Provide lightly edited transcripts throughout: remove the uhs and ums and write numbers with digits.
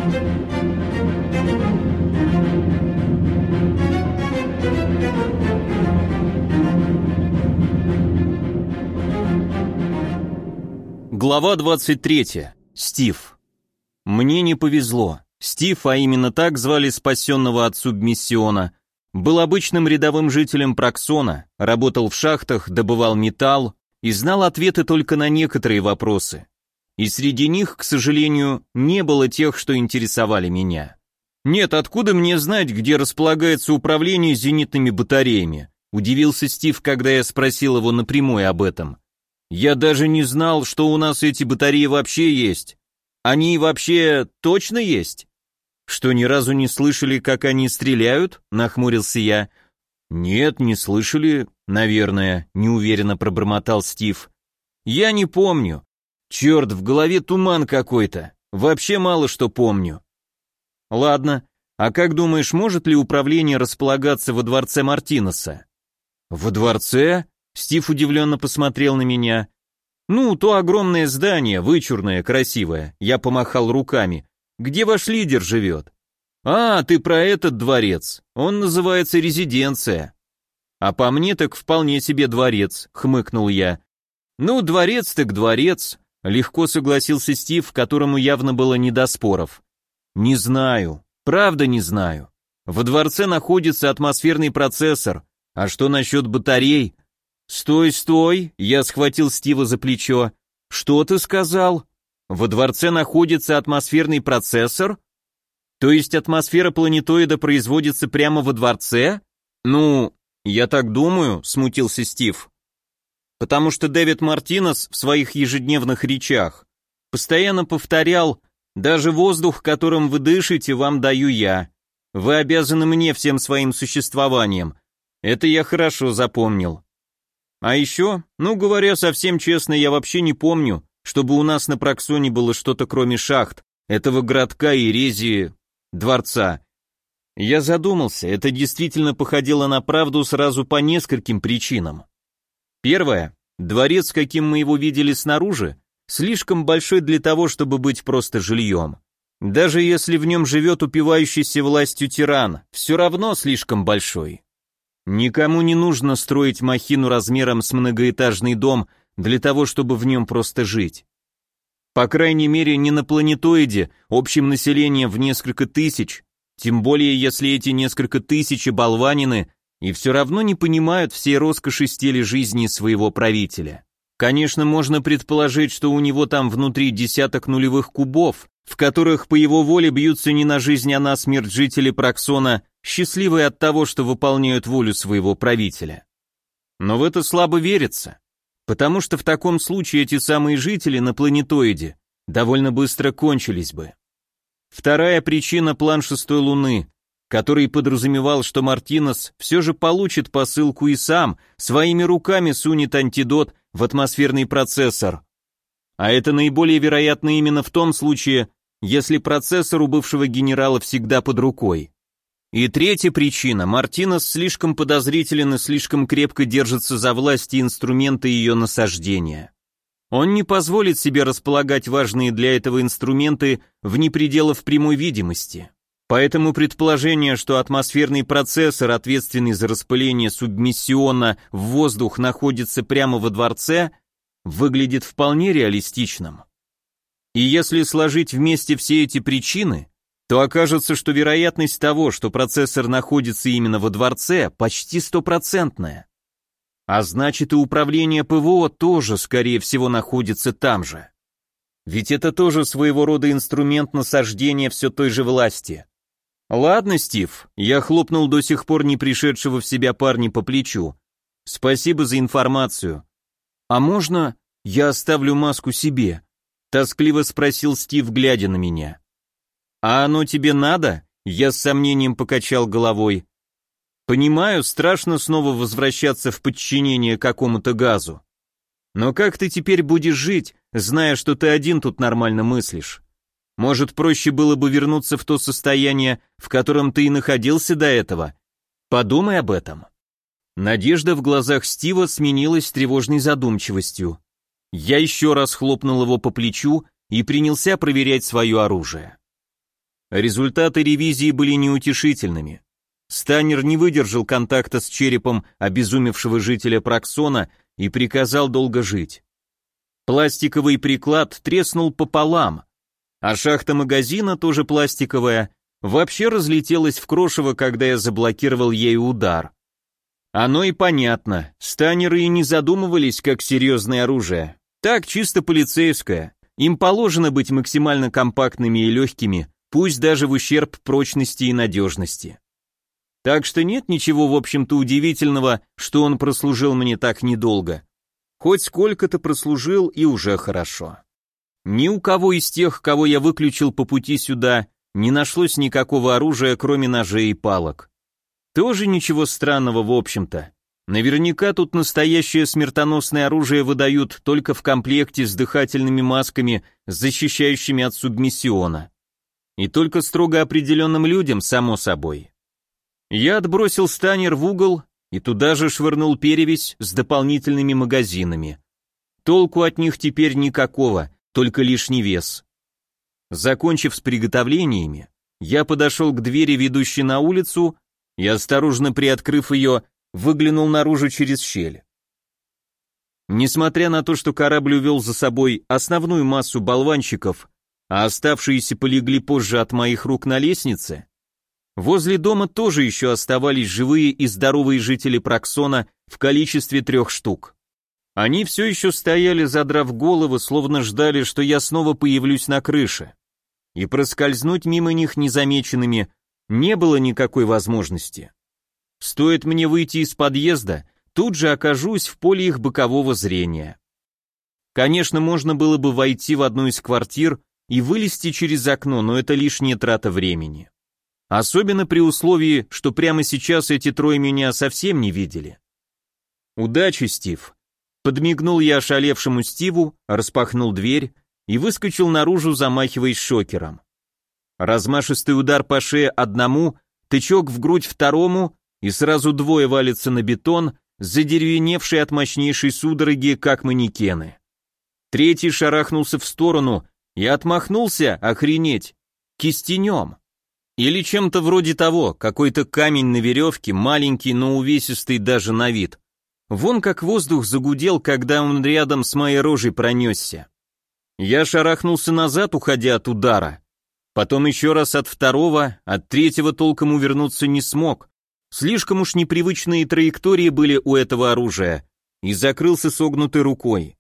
Глава 23. Стив. Мне не повезло. Стив, а именно так звали спасенного от субмиссиона, был обычным рядовым жителем Проксона, работал в шахтах, добывал металл и знал ответы только на некоторые вопросы. И среди них, к сожалению, не было тех, что интересовали меня. «Нет, откуда мне знать, где располагается управление зенитными батареями?» Удивился Стив, когда я спросил его напрямую об этом. «Я даже не знал, что у нас эти батареи вообще есть. Они вообще точно есть?» «Что, ни разу не слышали, как они стреляют?» — нахмурился я. «Нет, не слышали, наверное», — неуверенно пробормотал Стив. «Я не помню. Черт, в голове туман какой-то. Вообще мало что помню». «Ладно, а как думаешь, может ли управление располагаться во дворце Мартинеса?» «Во дворце?» — Стив удивленно посмотрел на меня. «Ну, то огромное здание, вычурное, красивое», — я помахал руками. «Где ваш лидер живет?» «А, ты про этот дворец. Он называется резиденция». «А по мне так вполне себе дворец», — хмыкнул я. «Ну, дворец так дворец», — легко согласился Стив, которому явно было не до споров. «Не знаю, правда не знаю. Во дворце находится атмосферный процессор, а что насчет батарей?» «Стой, стой!» — я схватил Стива за плечо. «Что ты сказал? Во дворце находится атмосферный процессор? То есть атмосфера планетоида производится прямо во дворце?» «Ну, я так думаю», — смутился Стив. «Потому что Дэвид Мартинес в своих ежедневных речах постоянно повторял: даже воздух, которым вы дышите, вам даю я. Вы обязаны мне всем своим существованием. Это я хорошо запомнил. А еще, ну говоря совсем честно, я вообще не помню, чтобы у нас на Проксоне было что-то кроме шахт, этого городка и рези... дворца». Я задумался, это действительно походило на правду сразу по нескольким причинам. Первое. Дворец, каким мы его видели снаружи, слишком большой для того, чтобы быть просто жильем. Даже если в нем живет упивающийся властью тиран, все равно слишком большой. Никому не нужно строить махину размером с многоэтажный дом для того, чтобы в нем просто жить. По крайней мере, не на планетоиде, общим населением в несколько тысяч, тем более если эти несколько тысяч болванины и все равно не понимают всей роскоши стиля жизни своего правителя. Конечно, можно предположить, что у него там внутри десяток нулевых кубов, в которых по его воле бьются не на жизнь, а на смерть жители Проксона, счастливые от того, что выполняют волю своего правителя. Но в это слабо верится, потому что в таком случае эти самые жители на планетоиде довольно быстро кончились бы. Вторая причина — план шестой луны, который подразумевал, что Мартинес все же получит посылку и сам своими руками сунет антидот в атмосферный процессор. А это наиболее вероятно именно в том случае, если процессор у бывшего генерала всегда под рукой. И третья причина — Мартинес слишком подозрителен и слишком крепко держится за власть и инструменты ее насаждения. Он не позволит себе располагать важные для этого инструменты вне пределов прямой видимости. Поэтому предположение, что атмосферный процессор, ответственный за распыление субмиссиона в воздух, находится прямо во дворце, выглядит вполне реалистичным. И если сложить вместе все эти причины, то окажется, что вероятность того, что процессор находится именно во дворце, почти стопроцентная. А значит, и управление ПВО тоже, скорее всего, находится там же. Ведь это тоже своего рода инструмент насаждения все той же власти. «Ладно, Стив», — я хлопнул до сих пор не пришедшего в себя парня по плечу. «Спасибо за информацию. А можно я оставлю маску себе?» — тоскливо спросил Стив, глядя на меня. «А оно тебе надо?» — я с сомнением покачал головой. «Понимаю, страшно снова возвращаться в подчинение какому-то газу. Но как ты теперь будешь жить, зная, что ты один тут нормально мыслишь? Может, проще было бы вернуться в то состояние, в котором ты и находился до этого? Подумай об этом». Надежда в глазах Стива сменилась тревожной задумчивостью. Я еще раз хлопнул его по плечу и принялся проверять свое оружие. Результаты ревизии были неутешительными. Станнер не выдержал контакта с черепом обезумевшего жителя Проксона и приказал долго жить. Пластиковый приклад треснул пополам, а шахта магазина, тоже пластиковая, вообще разлетелась в крошево, когда я заблокировал ею удар. Оно и понятно, станнеры и не задумывались как серьезное оружие. Так, чисто полицейское. Им положено быть максимально компактными и легкими, пусть даже в ущерб прочности и надежности. Так что нет ничего, в общем-то, удивительного, что он прослужил мне так недолго. Хоть сколько-то прослужил, и уже хорошо. Ни у кого из тех, кого я выключил по пути сюда, не нашлось никакого оружия, кроме ножей и палок. Тоже ничего странного, в общем-то. Наверняка тут настоящее смертоносное оружие выдают только в комплекте с дыхательными масками, защищающими от субмиссиона. И только строго определенным людям, само собой. Я отбросил станнер в угол и туда же швырнул перевязь с дополнительными магазинами. Толку от них теперь никакого, только лишний вес. Закончив с приготовлениями, я подошел к двери, ведущей на улицу, и, осторожно приоткрыв ее, выглянул наружу через щель. Несмотря на то, что корабль увел за собой основную массу болванчиков, а оставшиеся полегли позже от моих рук на лестнице, возле дома тоже еще оставались живые и здоровые жители Проксона в количестве 3 штук. Они все еще стояли, задрав головы, словно ждали, что я снова появлюсь на крыше. И проскользнуть мимо них незамеченными не было никакой возможности. Стоит мне выйти из подъезда, тут же окажусь в поле их бокового зрения. Конечно, можно было бы войти в одну из квартир и вылезти через окно, но это лишняя трата времени. Особенно при условии, что прямо сейчас эти трое меня совсем не видели. «Удачи, Стив!» Подмигнул я ошалевшему Стиву, распахнул дверь и выскочил наружу, замахиваясь шокером. Размашистый удар по шее одному, тычок в грудь второму, и сразу двое валятся на бетон, задеревеневшие от мощнейшей судороги, как манекены. Третий шарахнулся в сторону и отмахнулся, охренеть, кистенем. Или чем-то вроде того, какой-то камень на веревке, маленький, но увесистый даже на вид. Вон как воздух загудел, когда он рядом с моей рожей пронесся. Я шарахнулся назад, уходя от удара. Потом еще раз от второго, от третьего толком увернуться не смог. Слишком уж непривычные траектории были у этого оружия, и закрылся согнутой рукой.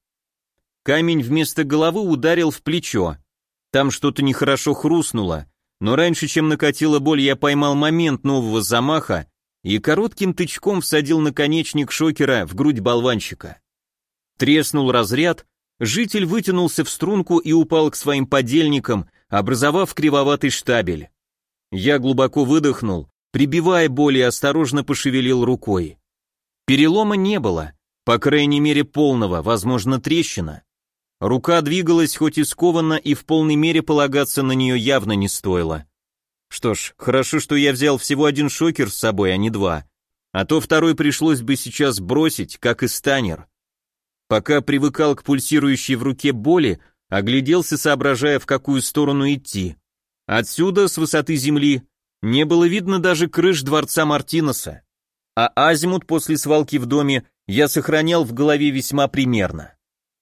Камень вместо головы ударил в плечо. Там что-то нехорошо хрустнуло, но раньше, чем накатила боль, я поймал момент нового замаха и коротким тычком всадил наконечник шокера в грудь болванчика. Треснул разряд, житель вытянулся в струнку и упал к своим подельникам, образовав кривоватый штабель. Я глубоко выдохнул, прибивая боль, и осторожно пошевелил рукой. Перелома не было, по крайней мере полного, возможно трещина. Рука двигалась хоть и скованно, и в полной мере полагаться на нее явно не стоило. Что ж, хорошо, что я взял всего 1 шокер с собой, а не 2. А то второй пришлось бы сейчас бросить, как и станнер. Пока привыкал к пульсирующей в руке боли, огляделся, соображая, в какую сторону идти. Отсюда, с высоты земли, не было видно даже крыш дворца Мартинеса. А азимут после свалки в доме я сохранял в голове весьма примерно.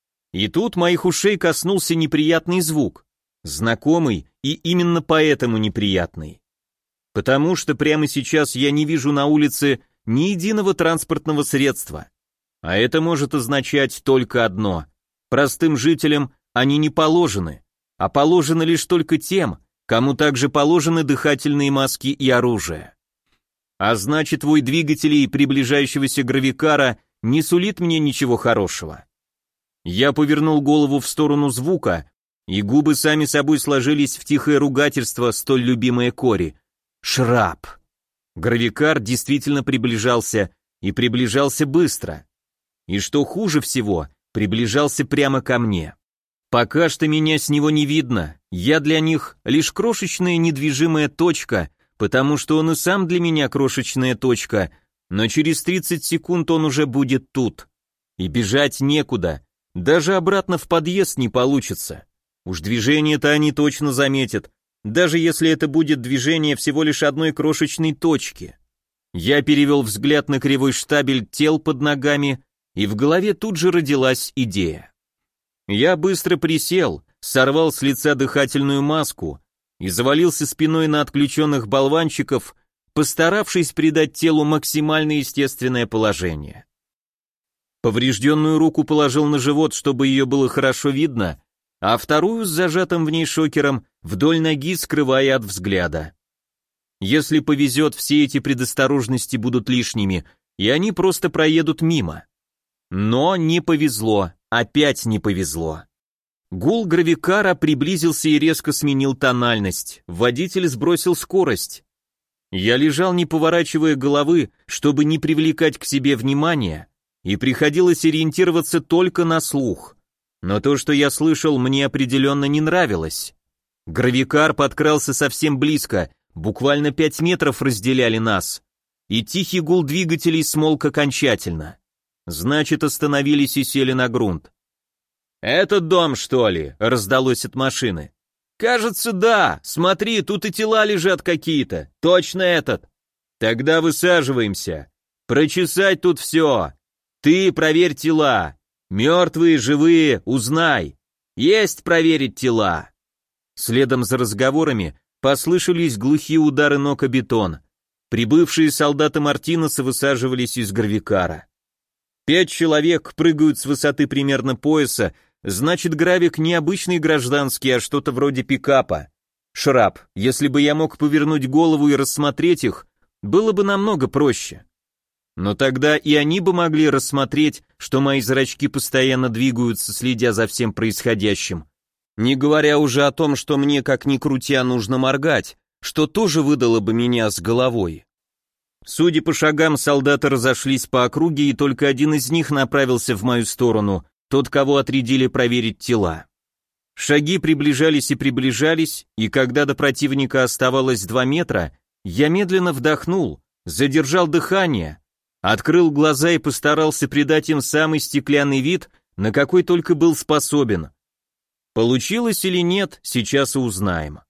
И тут моих ушей коснулся неприятный звук, знакомый и именно поэтому неприятный. Потому что прямо сейчас я не вижу на улице ни единого транспортного средства. А это может означать только одно: простым жителям они не положены, а положены лишь только тем, кому также положены дыхательные маски и оружие. А значит, вой двигателей приближающегося гравикара не сулит мне ничего хорошего. Я повернул голову в сторону звука, и губы сами собой сложились в тихое ругательство, столь любимое Кори. Шрап. Гравикар действительно приближался, и приближался быстро. И что хуже всего, приближался прямо ко мне. Пока что меня с него не видно, я для них лишь крошечная недвижимая точка, потому что он и сам для меня крошечная точка, но через 30 секунд он уже будет тут. И бежать некуда, даже обратно в подъезд не получится. Уж движение-то они точно заметят, даже если это будет движение всего лишь одной крошечной точки. Я перевел взгляд на кривой штабель тел под ногами, и в голове тут же родилась идея. Я быстро присел, сорвал с лица дыхательную маску и завалился спиной на отключенных болванчиков, постаравшись придать телу максимально естественное положение. Поврежденную руку положил на живот, чтобы ее было хорошо видно, а вторую с зажатым в ней шокером вдоль ноги, скрывая от взгляда. Если повезет, все эти предосторожности будут лишними, и они просто проедут мимо. Но не повезло, опять не повезло. Гул гравикара приблизился и резко сменил тональность, водитель сбросил скорость. Я лежал, не поворачивая головы, чтобы не привлекать к себе внимания, и приходилось ориентироваться только на слух. Но то, что я слышал, мне определенно не нравилось. Гравикар подкрался совсем близко, буквально 5 метров разделяли нас, и тихий гул двигателей смолк окончательно. Значит, остановились и сели на грунт. «Этот дом, что ли?» — раздалось от машины. «Кажется, да. Смотри, тут и тела лежат какие-то. Точно этот. Тогда высаживаемся. Прочесать тут все. Ты проверь тела. Мертвые, живые, узнай. Есть проверить тела». Следом за разговорами послышались глухие удары ног о бетон. Прибывшие солдаты Мартинеса высаживались из гравикара. 5 человек прыгают с высоты примерно пояса, значит, гравик не обычный гражданский, а что-то вроде пикапа. Шраб, если бы я мог повернуть голову и рассмотреть их, было бы намного проще. Но тогда и они бы могли рассмотреть, что мои зрачки постоянно двигаются, следя за всем происходящим. Не говоря уже о том, что мне, как ни крутя, нужно моргать, что тоже выдало бы меня с головой. Судя по шагам, солдаты разошлись по округе, и только один из них направился в мою сторону, тот, кого отрядили проверить тела. Шаги приближались и приближались, и когда до противника оставалось 2 метра, я медленно вдохнул, задержал дыхание, открыл глаза и постарался придать им самый стеклянный вид, на какой только был способен. Получилось или нет, сейчас и узнаем.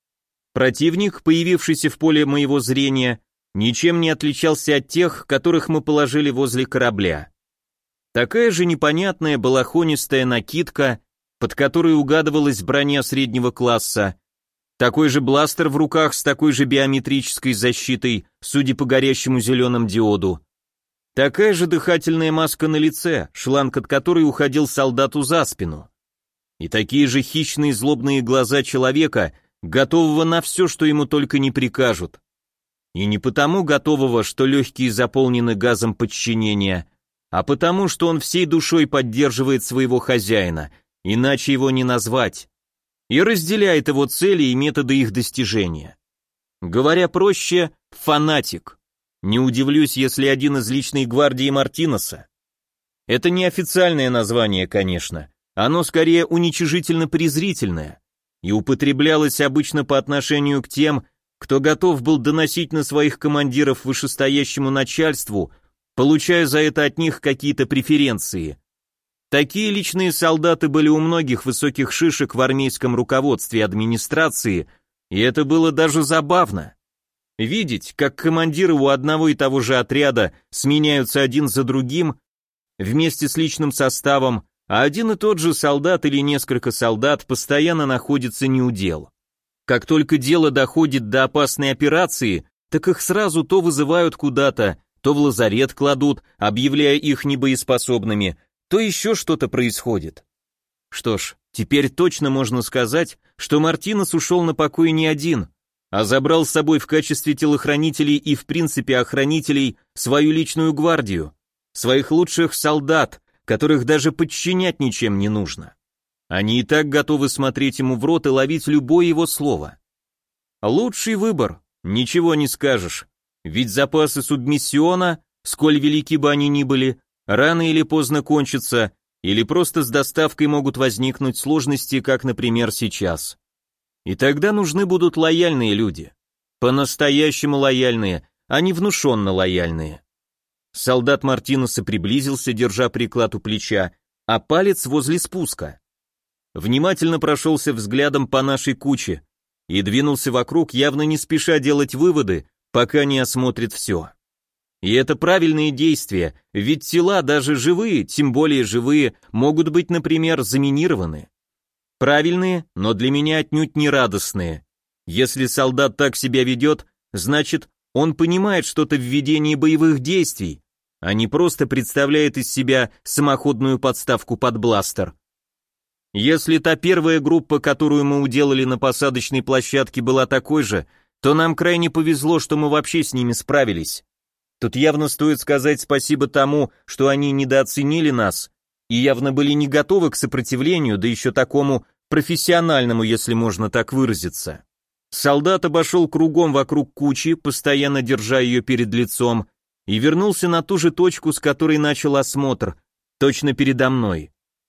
Противник, появившийся в поле моего зрения, ничем не отличался от тех, которых мы положили возле корабля. Такая же непонятная балахонистая накидка, под которой угадывалась броня среднего класса, такой же бластер в руках с такой же биометрической защитой, судя по горящему зеленому диоду. Такая же дыхательная маска на лице, шланг от которой уходил солдату за спину. И такие же хищные злобные глаза человека, готового на все, что ему только не прикажут. И не потому готового, что легкие заполнены газом подчинения, а потому, что он всей душой поддерживает своего хозяина, иначе его не назвать, и разделяет его цели и методы их достижения. Говоря проще, фанатик. Не удивлюсь, если один из личной гвардии Мартинеса. Это не официальное название, конечно, оно скорее уничижительно-презрительное, и употреблялось обычно по отношению к тем, кто готов был доносить на своих командиров вышестоящему начальству, получая за это от них какие-то преференции. Такие личные солдаты были у многих высоких шишек в армейском руководстве и администрации, и это было даже забавно. Видеть, как командиры у одного и того же отряда сменяются один за другим, вместе с личным составом, а один и тот же солдат или несколько солдат постоянно находится неудел. Как только дело доходит до опасной операции, так их сразу то вызывают куда-то, то в лазарет кладут, объявляя их небоеспособными, то еще что-то происходит. Что ж, теперь точно можно сказать, что Мартинес ушел на покой не один, а забрал с собой в качестве телохранителей и в принципе охранителей свою личную гвардию, своих лучших солдат, которых даже подчинять ничем не нужно. Они и так готовы смотреть ему в рот и ловить любое его слово. Лучший выбор, ничего не скажешь, ведь запасы субмиссиона, сколь велики бы они ни были, рано или поздно кончатся, или просто с доставкой могут возникнуть сложности, как, например, сейчас. И тогда нужны будут лояльные люди. По-настоящему лояльные, а не внушенно лояльные. Солдат Мартинеса приблизился, держа приклад у плеча, а палец возле спуска. Внимательно прошелся взглядом по нашей куче, и двинулся вокруг, явно не спеша делать выводы, пока не осмотрит все. И это правильные действия, ведь тела, даже живые, тем более живые, могут быть, например, заминированы. Правильные, но для меня отнюдь не радостные. Если солдат так себя ведет, значит, он понимает что-то в ведении боевых действий, а не просто представляет из себя самоходную подставку под бластер. Если та первая группа, которую мы уделали на посадочной площадке, была такой же, то нам крайне повезло, что мы вообще с ними справились. Тут явно стоит сказать спасибо тому, что они недооценили нас и явно были не готовы к сопротивлению, да еще такому профессиональному, если можно так выразиться. Солдат обошел кругом вокруг кучи, постоянно держа ее перед лицом, и вернулся на ту же точку, с которой начал осмотр, точно передо мной.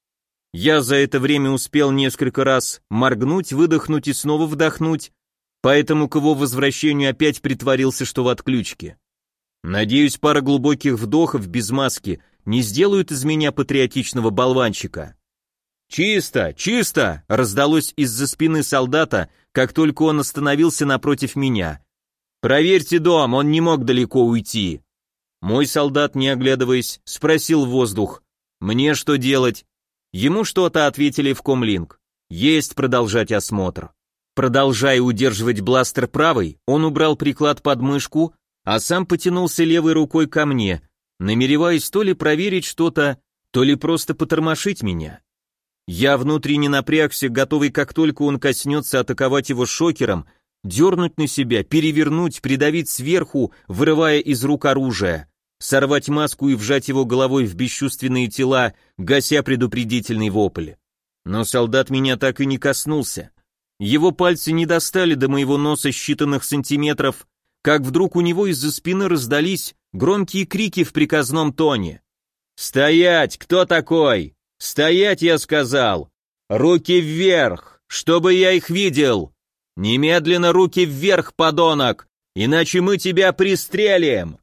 Я за это время успел несколько раз моргнуть, выдохнуть и снова вдохнуть, поэтому к его возвращению опять притворился, что в отключке. Надеюсь, пара глубоких вдохов без маски не сделают из меня патриотичного болванчика. «Чисто, чисто!» — раздалось из-за спины солдата, как только он остановился напротив меня. «Проверьте дом, он не мог далеко уйти». Мой солдат, не оглядываясь, спросил в воздух: «Мне что делать?» Ему что-то ответили в комлинг. «Есть продолжать осмотр». Продолжая удерживать бластер правой, он убрал приклад под мышку, а сам потянулся левой рукой ко мне, намереваясь то ли проверить что-то, то ли просто потормошить меня. Я внутренне напрягся, готовый, как только он коснется, атаковать его шокером, дернуть на себя, перевернуть, придавить сверху, вырывая из рук оружие, сорвать маску и вжать его головой в бесчувственные тела, гася предупредительный вопль. Но солдат меня так и не коснулся. Его пальцы не достали до моего носа считанных сантиметров, как вдруг у него из-за спины раздались громкие крики в приказном тоне. «Стоять! Кто такой? Стоять, я сказал! Руки вверх, чтобы я их видел! Немедленно руки вверх, подонок, иначе мы тебя пристрелим!»